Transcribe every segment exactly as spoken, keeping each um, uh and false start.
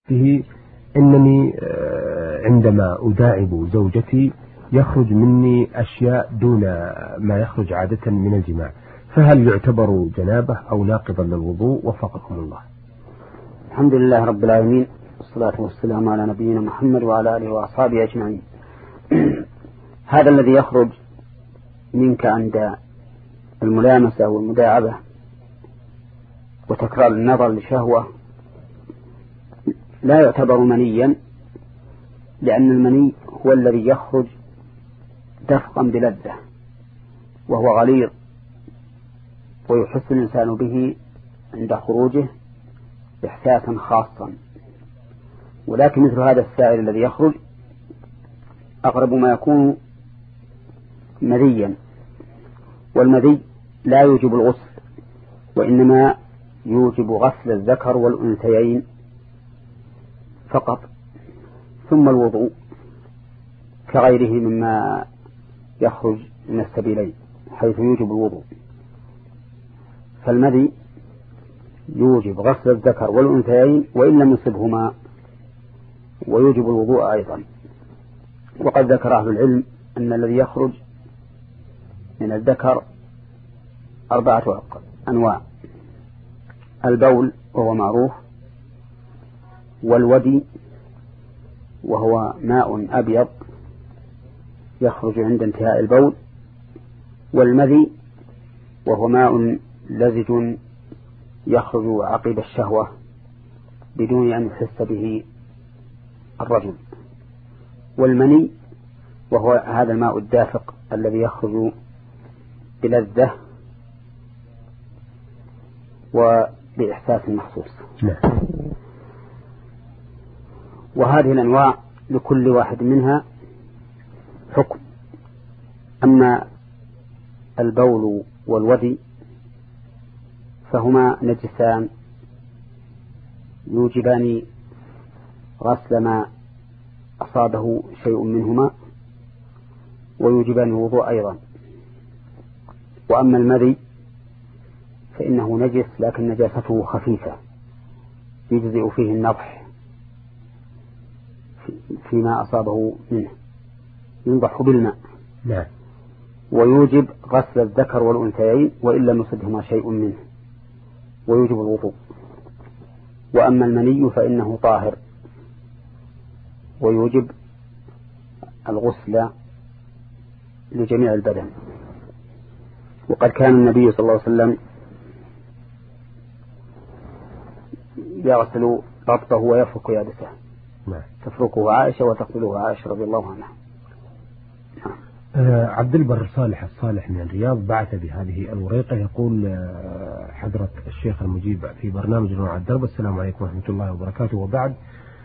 فيه إنني عندما أداعب زوجتي يخرج مني أشياء دون ما يخرج عادة من الجماع، فهل يعتبر جنابة أو ناقضا للوضوء؟ وفقكم الله. الحمد لله رب العالمين، والصلاة والسلام على نبينا محمد وعلى آله وأصحابه أجمعين. هذا الذي يخرج منك عند الملامسة والمداعبة وتكرار النظر لشهوة لا يعتبر منيا، لأن المني هو الذي يخرج دفقا بلذة وهو غليظ ويحس الإنسان به عند خروجه إحساسا خاصا، ولكن مثل هذا السائل الذي يخرج أقرب ما يكون مذيا، والمذي لا يوجب الغسل وإنما يوجب غسل الذكر والأنثيين فقط، ثم الوضوء كغيره مما يخرج من السبيلين حيث يوجب الوضوء. فالمذي يوجب غسل الذكر والأنثيين وإن لم يصبهما، ويوجب الوضوء أيضا. وقد ذكر أهل العلم أن الذي يخرج من الذكر أربعة أنواع: البول وهو معروف، والودي وهو ماء أبيض يخرج عند انتهاء البول، والمذي وهو ماء لزج يخرج عقب الشهوة بدون أن يحس به الرجل، والمني وهو هذا الماء الدافق الذي يخرج بلذة وبإحساس مخصوص. وهذه الأنواع لكل واحد منها حكم. أما البول والودي فهما نجسان يوجبان غسل ما أصابه شيء منهما ويوجبان الوضوء أيضا. وأما المذي فإنه نجس لكن نجاسته خفيفة يجزئ فيه النضح فيما أصابه منه، ينضح بالماء لا. ويوجب غسل الذكر والأنثيين وإن لم يصبهما شيء منه ويوجب الوضوء. وأما المني فإنه طاهر ويوجب الغسل لجميع البدن. وقد كان النبي صلى الله عليه وسلم يغسل ربطه ويفرك يابسه، تفركه عائشة وتغسله عائشة رضي الله عنها. آه عبد البر صالح الصالح من الرياض بعث بهذه الوريقة، يقول آه حضرة الشيخ المجيب في برنامج نور على الدرب: السلام عليكم ورحمة الله وبركاته. وبعد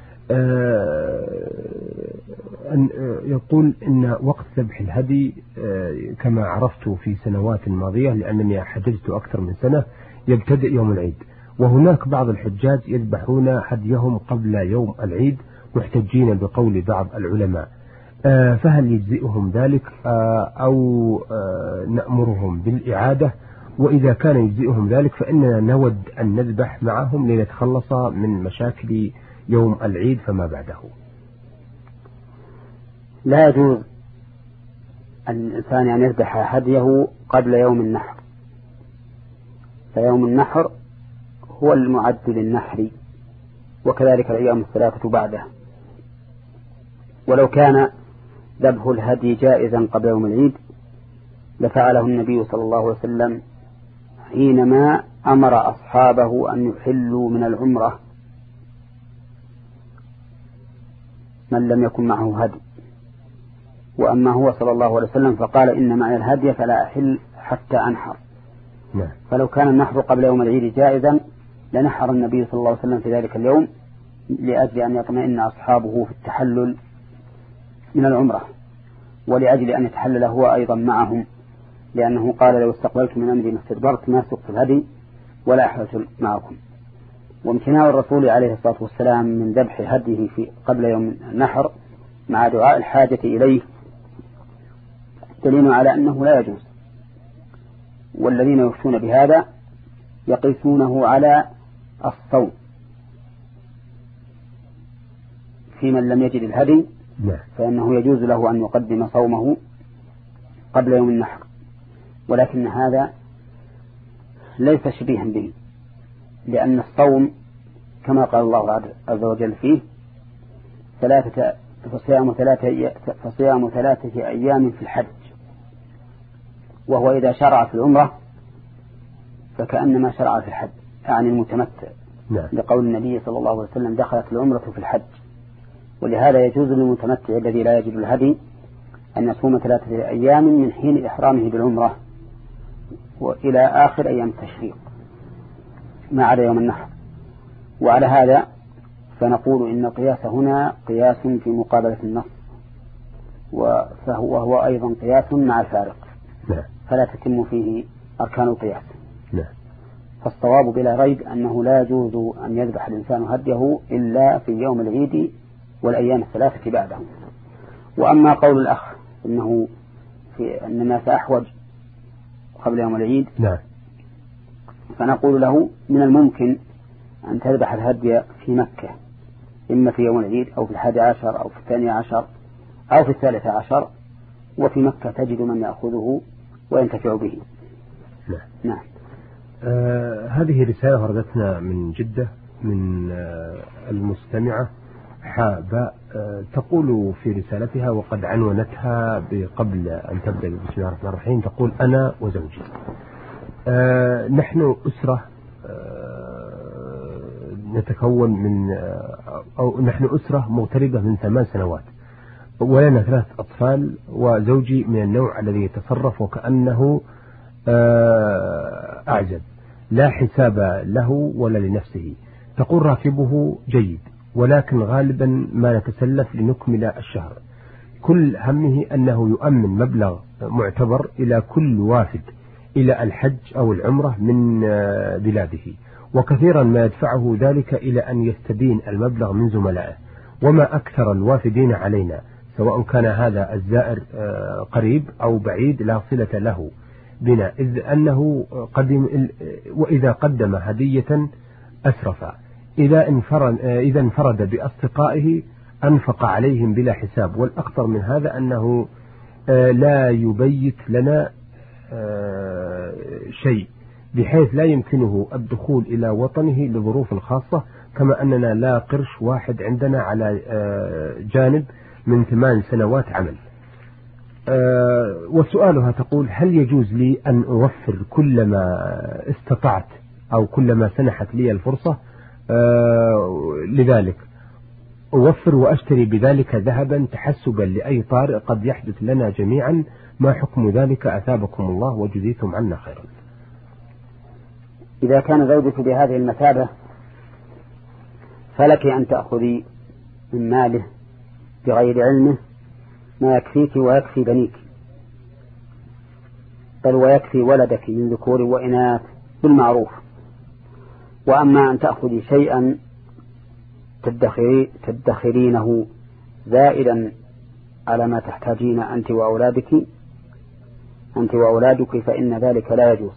آه أن آه يقول إن وقت ذبح الهدي آه كما عرفت في سنوات ماضية، لأنني حججت أكثر من سنة، يبتدئ يوم العيد، وهناك بعض الحجاج يذبحون هديهم قبل يوم العيد محتجين بقول بعض العلماء، آه فهل يجزئهم ذلك آه أو آه نأمرهم بالإعادة؟ وإذا كان يجزئهم ذلك فإننا نود أن نذبح معهم لنتخلص من مشاكل يوم العيد فما بعده. لا يجوز الإنسان أن يذبح هديه قبل يوم النحر، فيوم النحر هو المعد للنحر، وكذلك الأيام الثلاثة بعده. ولو كان ذبح الهدي جائزا قبل يوم العيد لفعله النبي صلى الله عليه وسلم حينما أمر أصحابه أن يحلوا من العمرة من لم يكن معه هدي. وأما هو صلى الله عليه وسلم فقال: إن معي الهدي فلا أحل حتى أنحر. فلو كان النحر قبل يوم العيد جائزا لنحر النبي صلى الله عليه وسلم في ذلك اليوم لأجل أن يطمئن أصحابه في التحلل من العمرة، ولأجل أن يتحلل هو أيضا معهم، لأنه قال: لو استقبلت من أمري ما استدبرت ما سقت الهدي ولا أحلت معكم. وامتناع الرسول عليه الصلاة والسلام من ذبح هديه في قبل يوم النحر مع دعاء الحاجة إليه دليل على أنه لا يجوز. والذين يفتون بهذا يقيسونه على الصوم، في من لم يجد الهدي نعم. فإنه يجوز له أن يقدم صومه قبل يوم النحر، ولكن هذا ليس شبيها به، لأن الصوم كما قال الله عز وجل فيه ثلاثة فصيام ثلاثة فصيام ثلاثة أيام في الحج، وهو إذا شرع في العمرة فكأنما شرع في الحج عن المتمتع. نعم. لقول النبي صلى الله عليه وسلم دخلت العمرة في الحج، ولهذا يجوز للمتمتع الذي لا يجد الهدي أن يصوم ثلاثة أيام من حين إحرامه بالعمرة وإلى آخر أيام التشريق ما عدا يوم النحر. وعلى هذا فنقول إن القياس هنا قياس في مقابلة النص، وفهو هو أيضا قياس مع الفارق. نعم. فلا تتم فيه أركان القياس. نعم. فالصواب بلا ريب أنه لا يجوز أن يذبح الإنسان هديه إلا في يوم العيد والأيام الثلاثة بعده. وأما قول الأخ إنه في أن الناس أحوج قبل يوم العيد، نعم. فنقول له من الممكن أن تذبح الهدي في مكة إما في يوم العيد أو في الحادي عشر أو في الثاني عشر أو في الثالث عشر، وفي مكة تجد من يأخذه وينتفع به. نعم. نعم. آه هذه رسالة وردتنا من جدة من آه المستمعة حابة آه تقول في رسالتها وقد عنونتها قبل أن تبدأ بسم الله الرحمن الرحيم، تقول أنا وزوجي آه نحن أسرة آه نتكون من آه أو نحن أسرة مغتربة من ثمان سنوات، ولنا ثلاث أطفال، وزوجي من النوع الذي يتصرف وكأنه آه أعزب، لا حساب له ولا لنفسه. تقول راتبه جيد ولكن غالبا ما نتسلف لنكمل الشهر، كل همه أنه يؤمن مبلغ معتبر إلى كل وافد إلى الحج أو العمرة من بلاده، وكثيرا ما يدفعه ذلك إلى أن يستدين المبلغ من زملائه، وما أكثر الوافدين علينا سواء كان هذا الزائر قريب أو بعيد لا صلة له بنا، إذ أنه قدم وإذا قدم هدية أسرف، إذا انفرد, إذا انفرد بأصدقائه أنفق عليهم بلا حساب، والأخطر من هذا أنه لا يبيت لنا شيء بحيث لا يمكنه الدخول إلى وطنه لظروف خاصة، كما أننا لا قرش واحد عندنا على جانب من ثمان سنوات عمل. وسؤالها تقول هل يجوز لي أن أوفر كلما استطعت أو كلما سنحت لي الفرصة لذلك أوفر وأشتري بذلك ذهبا تحسبا لأي طارئ قد يحدث لنا جميعا، ما حكم ذلك أثابكم الله وجزيتم عنا خيرا؟ إذا كان زوجك بهذه المثابة فلك أن تأخذي من ماله بغير علمه ما يكفيك ويكفي بنيك، بل ويكفي ولدك من ذكور وإناث بالمعروف. وأما أن تأخذي شيئا تدخري تدخرينه زائدا على ما تحتاجين أنت وأولادك أنت وأولادك فإن ذلك لا يجوز،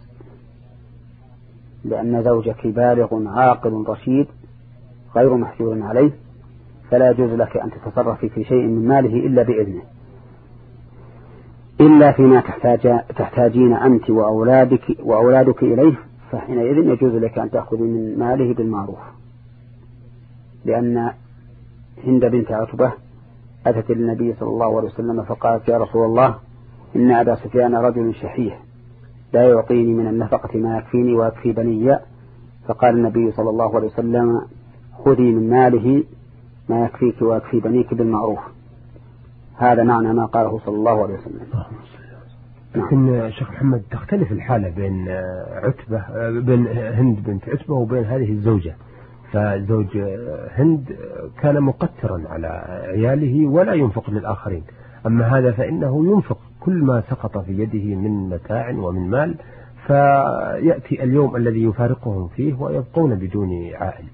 لأن زوجك بالغ عاقل رشيد غير محجور عليه، فلا يجوز لك أن تتصرفي في شيء من ماله إلا بإذنه، إلا فيما تحتاج تحتاجين أنت وأولادك وأولادك إليه، فحينئذ يجوز لك أن تأخذي من ماله بالمعروف. لأن هند بنت عتبة أتت النبي صلى الله عليه وسلم فقالت يا رسول الله إن أبا سفيان رجل شحيح لا يعطيني من النفقة ما يكفيني ويكفي بني، فقال النبي صلى الله عليه وسلم خذي من ماله ما يكفيك ويكفي بنيك بالمعروف. هذا معنى ما قاله صلى الله عليه وسلم. لكن شيخ محمد تختلف الحالة بين عتبة بين هند بنت عتبة وبين هذه الزوجة، فزوج هند كان مقترا على عياله ولا ينفق للآخرين، أما هذا فإنه ينفق كل ما سقط في يده من متاع ومن مال، فيأتي اليوم الذي يفارقهم فيه ويبقون بدون عائل.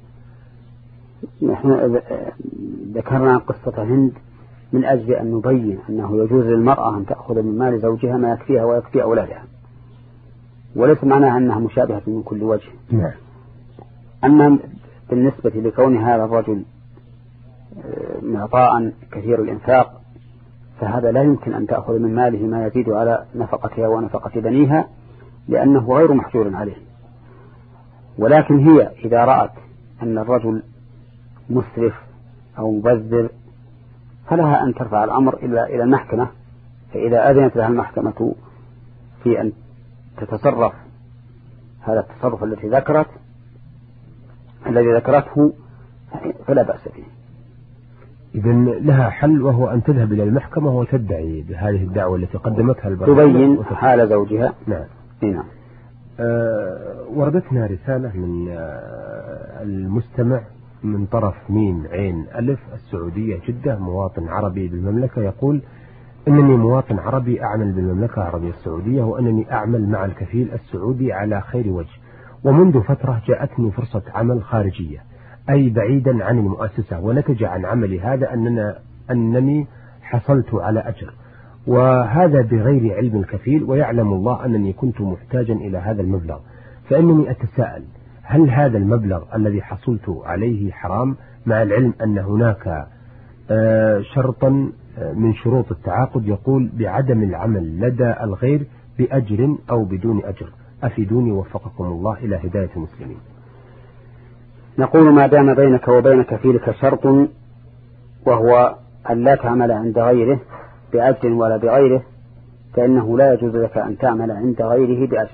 نحن ذكرنا قصة هند من أجل أن نبين أنه يجوز للمرأة أن تأخذ من مال زوجها ما يكفيها ويكفي أولادها، وليس معناها أنها مشابهة من كل وجه. نعم. أما بالنسبة لكون هذا الرجل معطاء كثير الإنفاق، فهذا لا يمكن أن تأخذ من ماله ما يزيد على نفقتها ونفقة بنيها، لأنه غير محجور عليه. ولكن هي إذا رأت أن الرجل مسرف أو مبذر فلها أن ترفع الأمر إلى إلى المحكمة، فإذا أذنت لها المحكمة في أن تتصرف هذا التصرف الذي ذكرت الذي ذكرته فلا بأس به. إذن لها حل، وهو أن تذهب إلى المحكمة وتدعي بهذه الدعوة التي قدمتها البرنامج، تبين حال زوجها. نعم. نعم. أه وردتنا رسالة من أه المستمع من طرف ميم عين ألف السعودية جدة، مواطن عربي بالمملكة، يقول: إنني مواطن عربي أعمل بالمملكة العربية السعودية، وأنني أعمل مع الكفيل السعودي على خير وجه، ومنذ فترة جاءتني فرصة عمل خارجية أي بعيدا عن المؤسسة، ونتج عن عملي هذا أننا أنني حصلت على أجر، وهذا بغير علم الكفيل، ويعلم الله أنني كنت محتاجا إلى هذا المبلغ، فإنني أتساءل: هل هذا المبلغ الذي حصلت عليه حرام، مع العلم أن هناك شرطا من شروط التعاقد يقول بعدم العمل لدى الغير بأجر أو بدون أجر؟ أفيدوني وفقكم الله إلى هداية المسلمين. نقول: ما دام بينك وبين كفيلك شرط، وهو أن لا تعمل عند غيره بأجر ولا بغيره، فإنه لا يجوز لك أن تعمل عند غيره بأجر.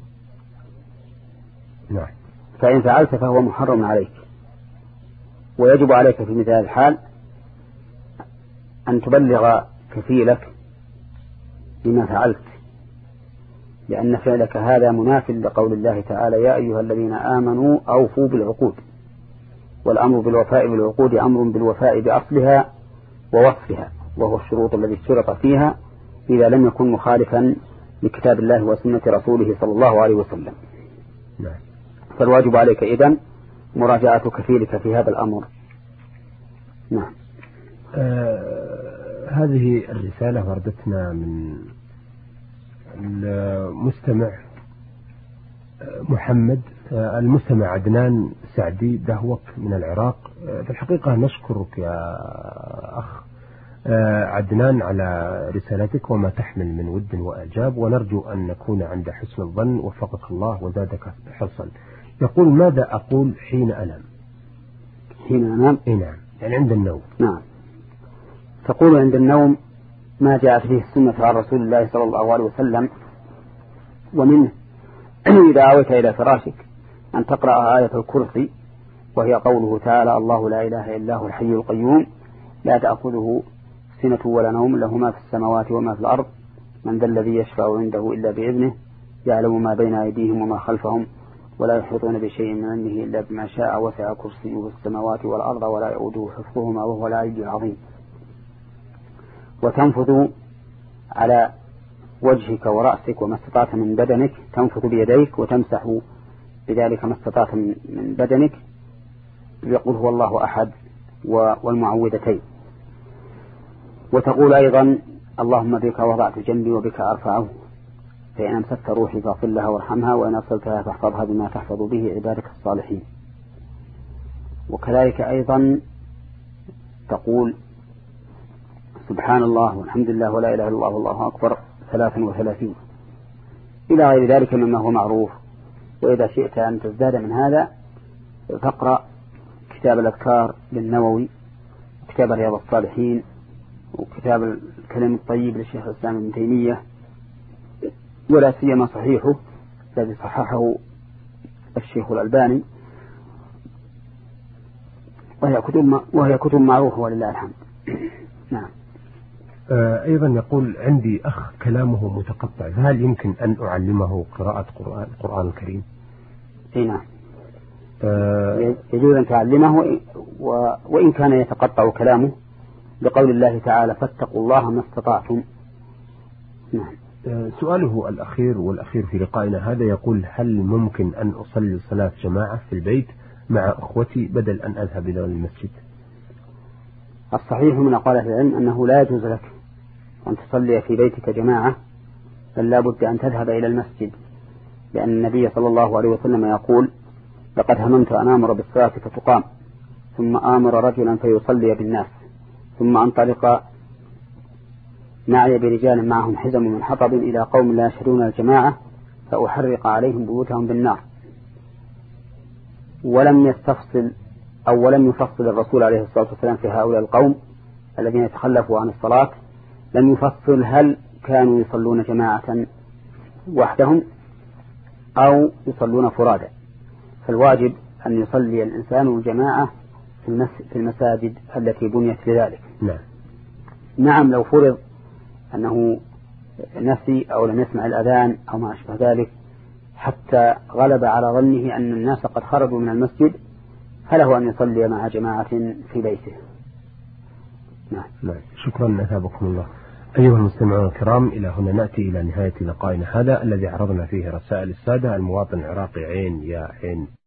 نعم. فإن فعلت فهو محرم عليك، ويجب عليك في مثل الحال أن تبلغ كفيلك بما فعلت، لأن فعلك هذا مناف لقول الله تعالى: يا أيها الذين آمنوا أوفوا بالعقود. والأمر بالوفاء بالعقود أمر بالوفاء بأصلها ووصفها، وهو الشروط التي اشترط فيها إذا لم يكن مخالفا لكتاب الله وسنة رسوله صلى الله عليه وسلم. نعم. فالواجب عليك إذن مراجعة كفيلك في هذا الأمر. نعم. آه هذه الرسالة وردتنا من المستمع محمد، آه المستمع عدنان سعدي دهوك من العراق. آه في الحقيقة نشكرك يا أخ آه عدنان على رسالتك وما تحمل من ود وإعجاب، ونرجو أن نكون عند حسن الظن، وفقك الله وزادك حرصا. يقول: ماذا أقول حين أنام؟ حين أنام؟ إيه نعم، يعني عند النوم. نعم. تقول عند النوم ما جاءت فيه السنة عن رسول الله صلى الله عليه وسلم، ومنه إذا آويت إلى فراشك أن تقرأ آية الكرسي، وهي قوله تعالى: الله لا إله إلا هو الحي القيوم لا تأخذه سنة ولا نوم، له ما في السماوات وما في الأرض، من ذا الذي يشفع عنده إلا بإذنه، يعلم ما بين أيديهم وما خلفهم، ولا يحيطون بشيء من علمه إلا بما شاء، وسع كرسيه السماوات والأرض ولا يؤوده حفظهما وهو العلي العظيم. وتنفذ على وجهك ورأسك وما استطعت من بدنك، تنفذ بيديك وتمسح بذلك ما استطعت من بدنك، يقول هو الله أحد والمعوذتين. وتقول أيضا: اللهم بك وضعت جنبي وبك أرفعه، فإن أمسكت روحي فاغفر لها وارحمها، وإن أرسلتها فاحفظها بما تحفظ به عبادك الصالحين. وكذلك أيضا تقول: سبحان الله والحمد لله ولا إله إلا الله والله أكبر ثلاثا وثلاثين، إلى غير ذلك مما هو معروف. وإذا شئت أن تزداد من هذا فاقرأ كتاب الأذكار للنووي، وكتاب رياض الصالحين، وكتاب الكلام الطيب للشيخ الإسلام ابن تيمية، ولا سيما صحيحه الذي صححه الشيخ الألباني، وهي كتب وهي كتب معروفة ولله الحمد. نعم. أيضا يقول: عندي أخ كلامه متقطع، فهل يمكن أن أعلمه قراءة قرآن القرآن الكريم؟ اي نعم. أه يجوز أن تعلمه، وإن كان يتقطع كلامه، بقول الله تعالى: فاتقوا الله ما استطعتم. نعم. سؤاله الأخير والأخير في لقائنا هذا يقول: هل ممكن أن أصلي صلاة جماعة في البيت مع أخوتي بدل أن أذهب إلى المسجد؟ الصحيح من أقوال العلم أنه لا يجوز لك أن تصلي في بيتك جماعة، بل لا بد أن تذهب إلى المسجد، لأن النبي صلى الله عليه وسلم يقول: لقد هممت أن آمر بالصلاة فتقام ثم آمر رجلا فيصلي بالناس ثم أنطلق معي برجال معهم حزم من حطب إلى قوم لا يشهدون الجماعة فأحرق عليهم بيوتهم بالنار. ولم يستفصل أو ولم يفصل الرسول عليه الصلاة والسلام في هؤلاء القوم الذين يتخلفوا عن الصلاة، لم يفصل هل كانوا يصلون جماعة وحدهم أو يصلون فرادا. فالواجب أن يصلي الإنسان الجماعة في المساجد التي بنيت لذلك. نعم. نعم لو فرض أنه نسي أو لم يسمع الأذان أو ما أشبه ذلك حتى غلب على ظنه أن الناس قد خرجوا من المسجد فله أن يصلي مع جماعة في بيته. نعم. نعم. شكرا أثابكم الله. أيها المستمعون الكرام، إلى هنا نأتي إلى نهاية لقائنا هذا الذي عرضنا فيه رسائل السادة. المواطن العراقي عين يا عين